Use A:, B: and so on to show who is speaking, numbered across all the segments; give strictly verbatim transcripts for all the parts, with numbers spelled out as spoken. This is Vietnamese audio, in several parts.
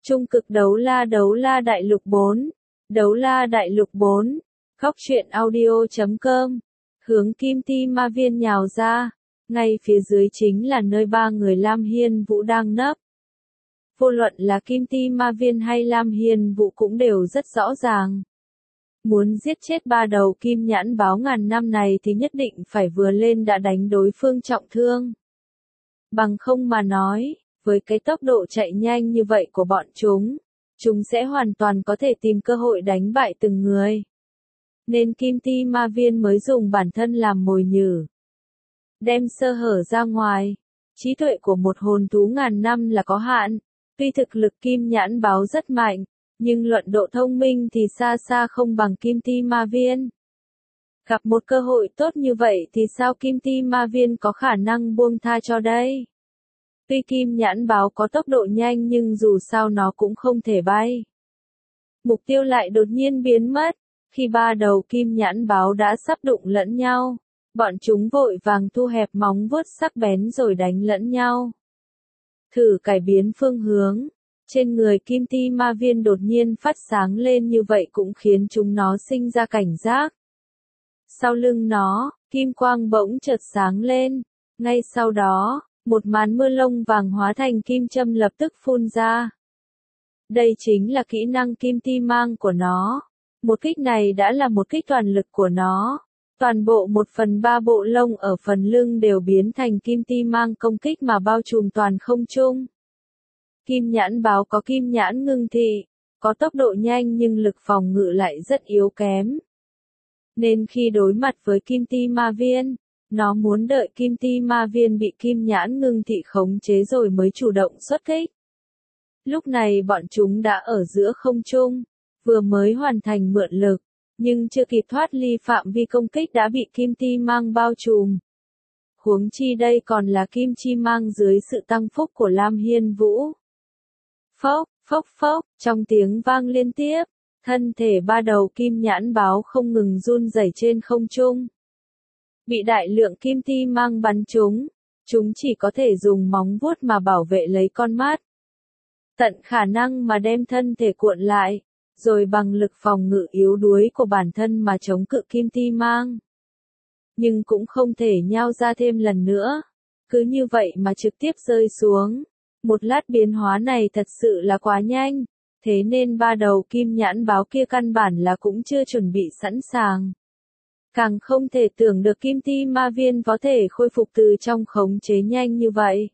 A: Trung cực đấu la đấu la đại lục bốn. Đấu la đại lục bốn. Góc truyện audio chấm com. Hướng Kim Ti Ma Viên nhào ra. Ngay phía dưới chính là nơi ba người Lam Hiên Vũ đang nấp. Vô luận là Kim Ti Ma Viên hay Lam Hiên Vũ cũng đều rất rõ ràng. Muốn giết chết ba đầu kim nhãn báo ngàn năm này thì nhất định phải vừa lên đã đánh đối phương trọng thương. Bằng không mà nói, với cái tốc độ chạy nhanh như vậy của bọn chúng, chúng sẽ hoàn toàn có thể tìm cơ hội đánh bại từng người. Nên Kim Ti Ma Viên mới dùng bản thân làm mồi nhử. Đem sơ hở ra ngoài. Trí tuệ của một hồn thú ngàn năm là có hạn. Tuy thực lực kim nhãn báo rất mạnh, nhưng luận độ thông minh thì xa xa không bằng Kim Ti Ma Viên. Gặp một cơ hội tốt như vậy thì sao Kim Ti Ma Viên có khả năng buông tha cho đây? Tuy kim nhãn báo có tốc độ nhanh nhưng dù sao nó cũng không thể bay. Mục tiêu lại đột nhiên biến mất. Khi ba đầu kim nhãn báo đã sắp đụng lẫn nhau, bọn chúng vội vàng thu hẹp móng vuốt sắc bén rồi đánh lẫn nhau. Thử cải biến phương hướng. Trên người Kim Ti Ma Viên đột nhiên phát sáng lên như vậy cũng khiến chúng nó sinh ra cảnh giác. Sau lưng nó, kim quang bỗng chợt sáng lên. Ngay sau đó, một màn mưa lông vàng hóa thành kim châm lập tức phun ra. Đây chính là kỹ năng Kim Ti Mang của nó. Một kích này đã là một kích toàn lực của nó. Toàn bộ một phần ba bộ lông ở phần lưng đều biến thành Kim Ti Mang công kích mà bao trùm toàn không trung. Kim nhãn báo có kim nhãn ngưng thị, có tốc độ nhanh nhưng lực phòng ngự lại rất yếu kém. Nên khi đối mặt với Kim Ti Ma Viên, nó muốn đợi Kim Ti Ma Viên bị kim nhãn ngưng thị khống chế rồi mới chủ động xuất kích. Lúc này bọn chúng đã ở giữa không trung, vừa mới hoàn thành mượn lực, nhưng chưa kịp thoát ly phạm vi công kích đã bị Kim Ti Mang bao trùm. Huống chi đây còn là Kim Chi Mang dưới sự tăng phúc của Lam Hiên Vũ. Phốc, phốc phốc, trong tiếng vang liên tiếp, thân thể ba đầu kim nhãn báo không ngừng run rẩy trên không trung. Bị đại lượng Kim Ti Mang bắn chúng, chúng chỉ có thể dùng móng vuốt mà bảo vệ lấy con mắt. Tận khả năng mà đem thân thể cuộn lại, rồi bằng lực phòng ngự yếu đuối của bản thân mà chống cự Kim Ti Mang. Nhưng cũng không thể nhao ra thêm lần nữa. Cứ như vậy mà trực tiếp rơi xuống. Một lát biến hóa này thật sự là quá nhanh, thế nên ba đầu kim nhãn báo kia căn bản là cũng chưa chuẩn bị sẵn sàng. Càng không thể tưởng được Kim Ti Ma Viên có thể khôi phục từ trong khống chế nhanh như vậy.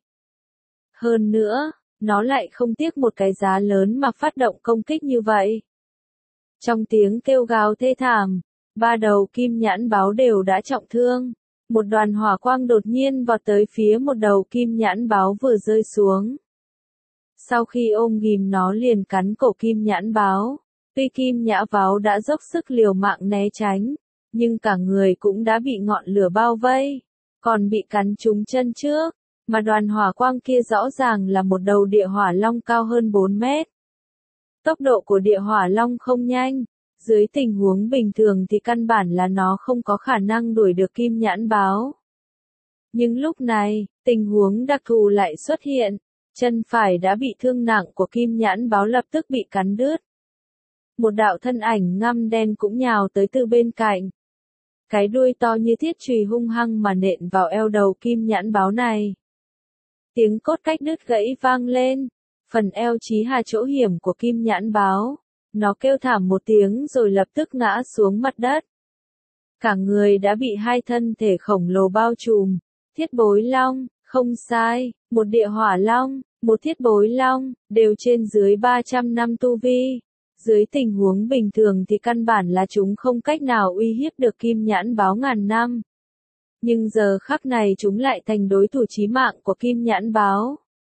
A: Hơn nữa, nó lại không tiếc một cái giá lớn mà phát động công kích như vậy. Trong tiếng kêu gào thê thảm, ba đầu kim nhãn báo đều đã trọng thương. Một đoàn hỏa quang đột nhiên vọt tới phía một đầu kim nhãn báo vừa rơi xuống. Sau khi ôm ghìm nó liền cắn cổ kim nhãn báo. Tuy kim nhã báo đã dốc sức liều mạng né tránh, nhưng cả người cũng đã bị ngọn lửa bao vây, còn bị cắn trúng chân trước, mà đoàn hỏa quang kia rõ ràng là một đầu địa hỏa long cao hơn bốn mét. Tốc độ của địa hỏa long không nhanh, dưới tình huống bình thường thì căn bản là nó không có khả năng đuổi được kim nhãn báo. Nhưng lúc này, tình huống đặc thù lại xuất hiện, chân phải đã bị thương nặng của kim nhãn báo lập tức bị cắn đứt. Một đạo thân ảnh ngăm đen cũng nhào tới từ bên cạnh. Cái đuôi to như thiết chùy hung hăng mà nện vào eo đầu kim nhãn báo này. Tiếng cốt cách đứt gãy vang lên, phần eo chí hà chỗ hiểm của kim nhãn báo. Nó kêu thảm một tiếng rồi lập tức ngã xuống mặt đất. Cả người đã bị hai thân thể khổng lồ bao trùm. Thiết bối long, không sai, một địa hỏa long, một thiết bối long, đều trên dưới ba trăm năm tu vi. Dưới tình huống bình thường thì căn bản là chúng không cách nào uy hiếp được kim nhãn báo ngàn năm. Nhưng giờ khắc này chúng lại thành đối thủ chí mạng của kim nhãn báo.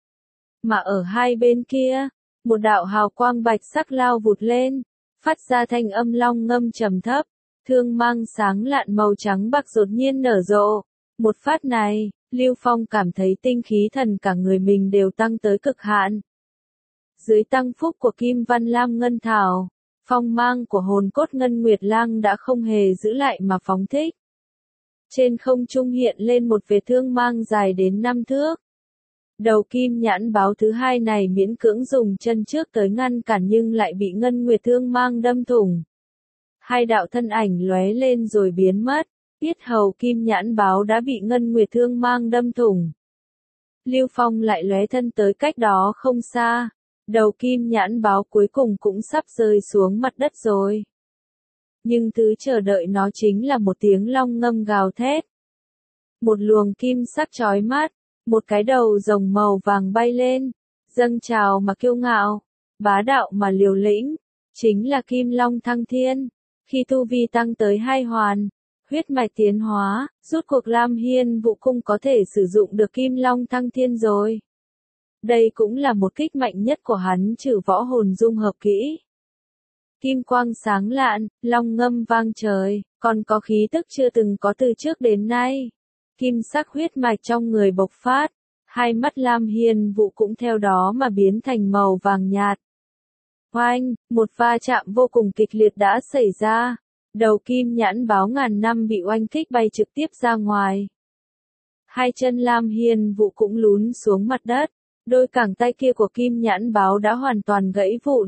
A: Mà ở hai bên kia, một đạo hào quang bạch sắc lao vụt lên, phát ra thanh âm long ngâm trầm thấp, thương mang sáng lạn màu trắng bạc đột nhiên nở rộ. Một phát này, Lưu Phong cảm thấy tinh khí thần cả người mình đều tăng tới cực hạn. Dưới tăng phúc của Kim Văn Lam Ngân Thảo, phong mang của hồn cốt Ngân Nguyệt Lang đã không hề giữ lại mà phóng thích. Trên không trung hiện lên một vệt thương mang dài đến năm thước. Đầu kim nhãn báo thứ hai này miễn cưỡng dùng chân trước tới ngăn cản nhưng lại bị Ngân Nguyệt Thương Mang đâm thủng. Hai đạo thân ảnh lóe lên rồi biến mất, yết hầu kim nhãn báo đã bị Ngân Nguyệt Thương Mang đâm thủng. Lưu Phong lại lóe thân tới cách đó không xa, đầu kim nhãn báo cuối cùng cũng sắp rơi xuống mặt đất rồi. Nhưng thứ chờ đợi nó chính là một tiếng long ngâm gào thét. Một luồng kim sắc chói mắt, một cái đầu rồng màu vàng bay lên, dâng trào mà kiêu ngạo, bá đạo mà liều lĩnh, chính là Kim Long Thăng Thiên. Khi tu vi tăng tới hai hoàn, huyết mạch tiến hóa, rút cuộc Lam Hiên Vũ Cung có thể sử dụng được Kim Long Thăng Thiên rồi. Đây cũng là một kích mạnh nhất của hắn trừ võ hồn dung hợp kỹ. Kim quang sáng lạn, long ngâm vang trời, còn có khí tức chưa từng có từ trước đến nay. Kim sắc huyết mạch trong người bộc phát, hai mắt Lam Hiên Vũ cũng theo đó mà biến thành màu vàng nhạt. Oanh, một va chạm vô cùng kịch liệt đã xảy ra. Đầu kim nhãn báo ngàn năm bị oanh kích bay trực tiếp ra ngoài. Hai chân Lam Hiên Vũ cũng lún xuống mặt đất, đôi cẳng tay kia của kim nhãn báo đã hoàn toàn gãy vụn.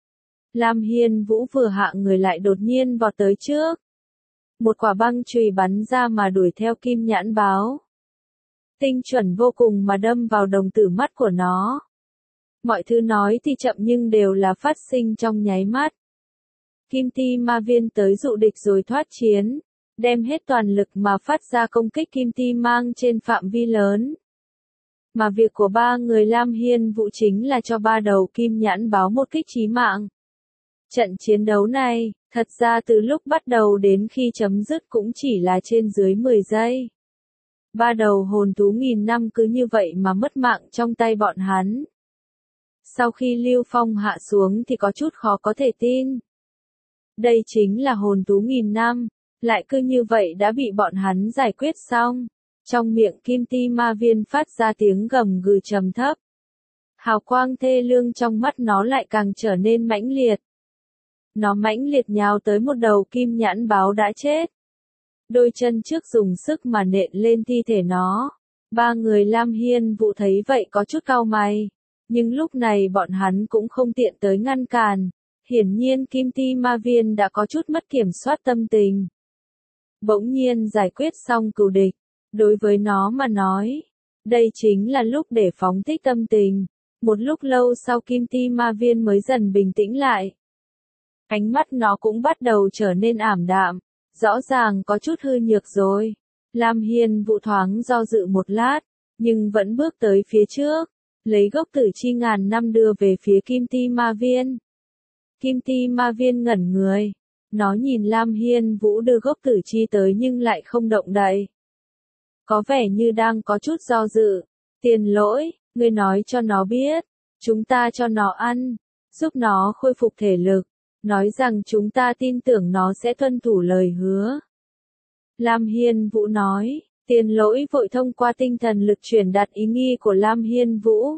A: Lam Hiên Vũ vừa hạ người lại đột nhiên vọt tới trước. Một quả băng chùy bắn ra mà đuổi theo kim nhãn báo. Tinh chuẩn vô cùng mà đâm vào đồng tử mắt của nó. Mọi thứ nói thì chậm nhưng đều là phát sinh trong nháy mắt. Kim Ti Ma Viên tới dụ địch rồi thoát chiến, đem hết toàn lực mà phát ra công kích Kim Ti Mang trên phạm vi lớn. Mà việc của ba người Lam Hiên Vũ chính là cho ba đầu kim nhãn báo một kích chí mạng. Trận chiến đấu này, thật ra từ lúc bắt đầu đến khi chấm dứt cũng chỉ là trên dưới mười giây. Ba đầu hồn thú nghìn năm cứ như vậy mà mất mạng trong tay bọn hắn. Sau khi Lưu Phong hạ xuống thì có chút khó có thể tin. Đây chính là hồn thú nghìn năm, lại cứ như vậy đã bị bọn hắn giải quyết xong. Trong miệng Kim Ti Ma Viên phát ra tiếng gầm gừ trầm thấp. Hào quang thê lương trong mắt nó lại càng trở nên mãnh liệt. Nó mãnh liệt nhào tới một đầu kim nhãn báo đã chết. Đôi chân trước dùng sức mà nện lên thi thể nó. Ba người Lam Hiên Vũ thấy vậy có chút cau mày. Nhưng lúc này bọn hắn cũng không tiện tới ngăn cản. Hiển nhiên Kim Ti Ma Viên đã có chút mất kiểm soát tâm tình. Bỗng nhiên giải quyết xong cừu địch. Đối với nó mà nói, đây chính là lúc để phóng thích tâm tình. Một lúc lâu sau Kim Ti Ma Viên mới dần bình tĩnh lại. Ánh mắt nó cũng bắt đầu trở nên ảm đạm, rõ ràng có chút hư nhược rồi. Lam Hiên Vũ thoáng do dự một lát, nhưng vẫn bước tới phía trước, lấy gốc tử chi ngàn năm đưa về phía Kim Ti Ma Viên. Kim Ti Ma Viên ngẩn người, nó nhìn Lam Hiên Vũ đưa gốc tử chi tới nhưng lại không động đậy. Có vẻ như đang có chút do dự. Tiền Lỗi, ngươi nói cho nó biết, chúng ta cho nó ăn, giúp nó khôi phục thể lực, nói rằng chúng ta tin tưởng nó sẽ tuân thủ lời hứa. Lam Hiên Vũ nói, Tiền Lỗi vội thông qua tinh thần lực truyền đạt ý nghi của Lam Hiên Vũ.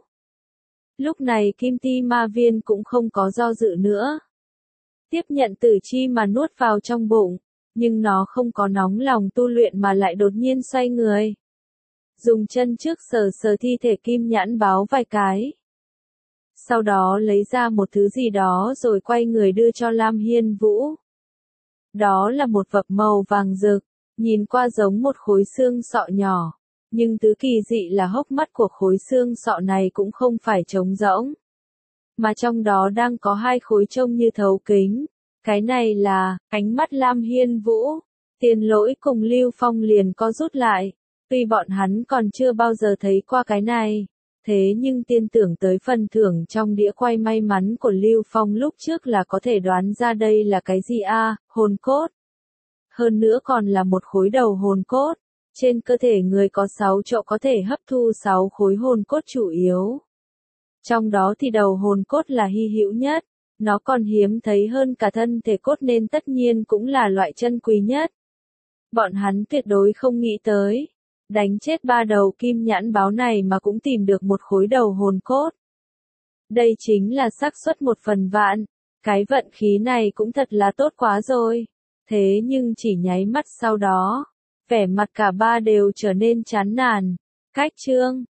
A: Lúc này Kim Ti Ma Viên cũng không có do dự nữa. Tiếp nhận tử chi mà nuốt vào trong bụng, nhưng nó không có nóng lòng tu luyện mà lại đột nhiên xoay người. Dùng chân trước sờ sờ thi thể kim nhãn báo vài cái. Sau đó lấy ra một thứ gì đó rồi quay người đưa cho Lam Hiên Vũ. Đó là một vật màu vàng rực, nhìn qua giống một khối xương sọ nhỏ. Nhưng thứ kỳ dị là hốc mắt của khối xương sọ này cũng không phải trống rỗng. Mà trong đó đang có hai khối trông như thấu kính. Cái này là, ánh mắt Lam Hiên Vũ. Tiền Lỗi cùng Lưu Phong liền co rút lại. Tuy bọn hắn còn chưa bao giờ thấy qua cái này. Thế nhưng tiên tưởng tới phần thưởng trong đĩa quay may mắn của Lưu Phong lúc trước là có thể đoán ra đây là cái gì a, à, hồn cốt. Hơn nữa còn là một khối đầu hồn cốt. Trên cơ thể người có sáu chỗ có thể hấp thu sáu khối hồn cốt chủ yếu. Trong đó thì đầu hồn cốt là hy hữu nhất. Nó còn hiếm thấy hơn cả thân thể cốt nên tất nhiên cũng là loại chân quý nhất. Bọn hắn tuyệt đối không nghĩ tới. Đánh chết ba đầu kim nhãn báo này mà cũng tìm được một khối đầu hồn cốt. Đây chính là xác suất một phần vạn. Cái vận khí này cũng thật là tốt quá rồi. Thế nhưng chỉ nháy mắt sau đó, vẻ mặt cả ba đều trở nên chán nản. Cách chương